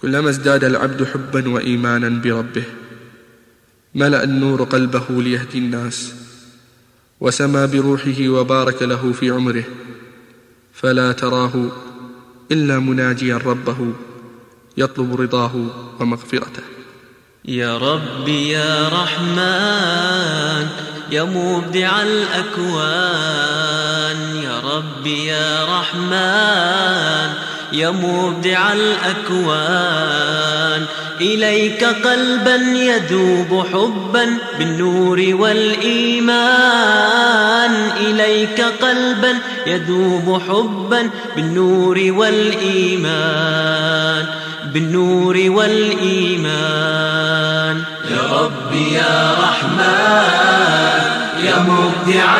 كلما ازداد العبد حبا وإيمانا بربه ملأ النور قلبه ليهدي الناس، وسمى بروحه وبارك له في عمره، فلا تراه إلا مناجيا ربه يطلب رضاه ومغفرته. يا ربي يا رحمن يا مبدع الأكوان، يا ربي يا رحمن يا مبدع الأكوان، إليك قلبا يذوب حبا بالنور والإيمان، إليك قلبا يذوب حبا بالنور والإيمان، بالنور والإيمان. يا ربي يا رحمن يا مبدع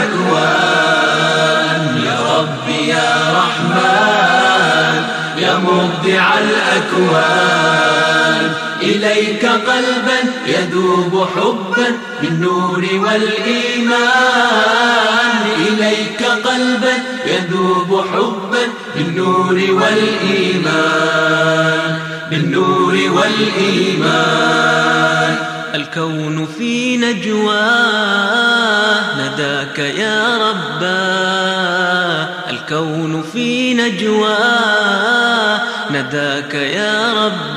الأكوان، يا ربي يا رحمن يا مبدع الأكوان، إليك قلبا يذوب حبا بالنور والإيمان، إليك قلبا يذوب حبا بالنور والإيمان، بالنور والإيمان. الكون في نجواه نداك يا رباه، الكون في نجواه نداك يا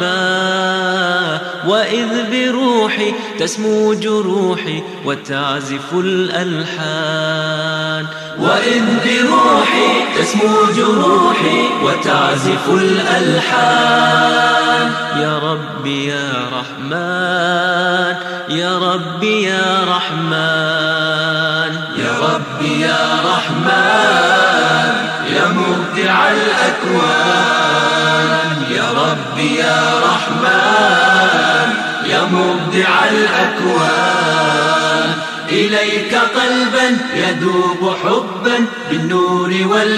رباه، وإذ بروحي تسمو جروحي وتعزف الألحان، وإذ بروحي تسمو جروحي وتعزف الألحان. يا ربي يا رحمن يا ربي يا رحمن، يا ربي يا رحمن يا مبدع الأكوان، يا ربي يا رحمن يا مبدع الأكوان، إليك قلبا يذوب حبا بالنور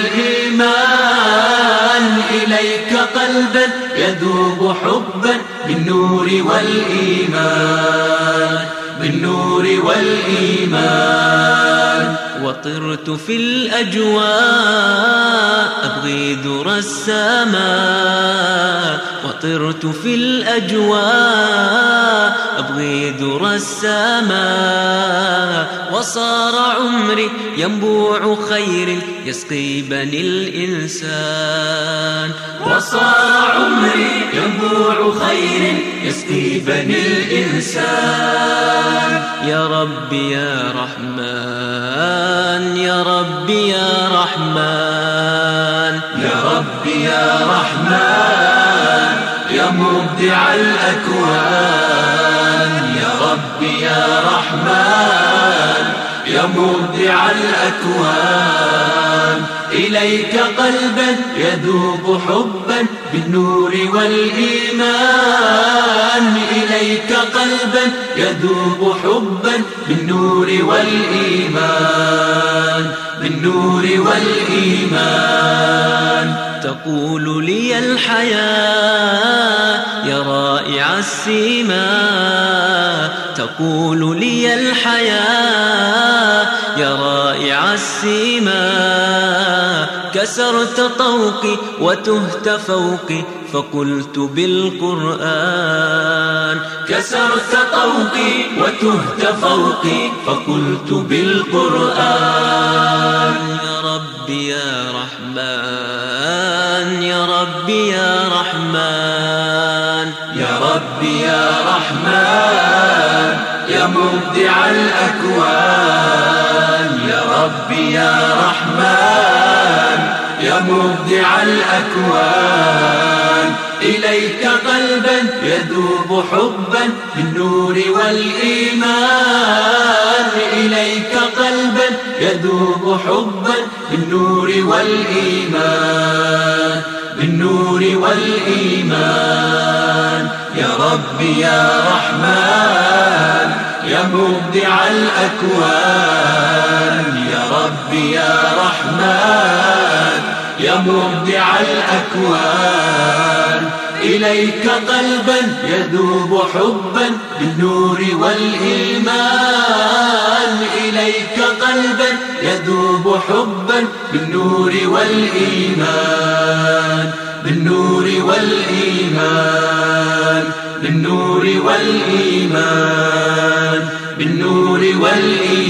والإيمان، إليك قلبا يذوب حبا بالنور والإيمان، بالنور والإيمان. وطرت في الأجواء أبغي ذرى السماء، وطرت في الأجواء أبغي ذرى السماء، وصار عمري ينبوع خير يسقي بني الإنسان، وصار عمري ينبوع خير يسقي بني الإنسان. يا ربي يا رحمن يا ربي يا رحمن، يا ربي يا رحمن يا مبدع الأكوان، يا ربي يا رحمن يا مبدع الأكوان، إليك قلبا يذوب حبا بالنور والإيمان، إليك قلبا يذوب حبا بالنور والإيمان، بالنور والإيمان. تقول لي الحياة يا رائع السيما، تقول لي الحياة يا رائع السيما، كسرت طوقي وتهت فوقي فقلت بالقرآن، كسرت طوقي وتهت فوقي فقلت بالقرآن. يا ربي يا رحمن يا ربي يا رحمن، يا ربي يا رحمن يا مبدع الأكوان، يا ربي يا رحمن يا مبدع الأكوان، إليك قلبا يذوب حبا بالنور والإيمان، إليك قلبا يذوب حبا بالنور والإيمان، بالنور والإيمان. يا ربي يا رحمن يا مبدع الأكوان، يا ربي يا رحمن يا مبدع الأكوان، إليك قلبا يذوب حبا بالنور والإيمان، إليك قلبا يذوب حبا بالنور والإيمان، بالنور والإيمان بالنور والإيمان بالنور والإيمان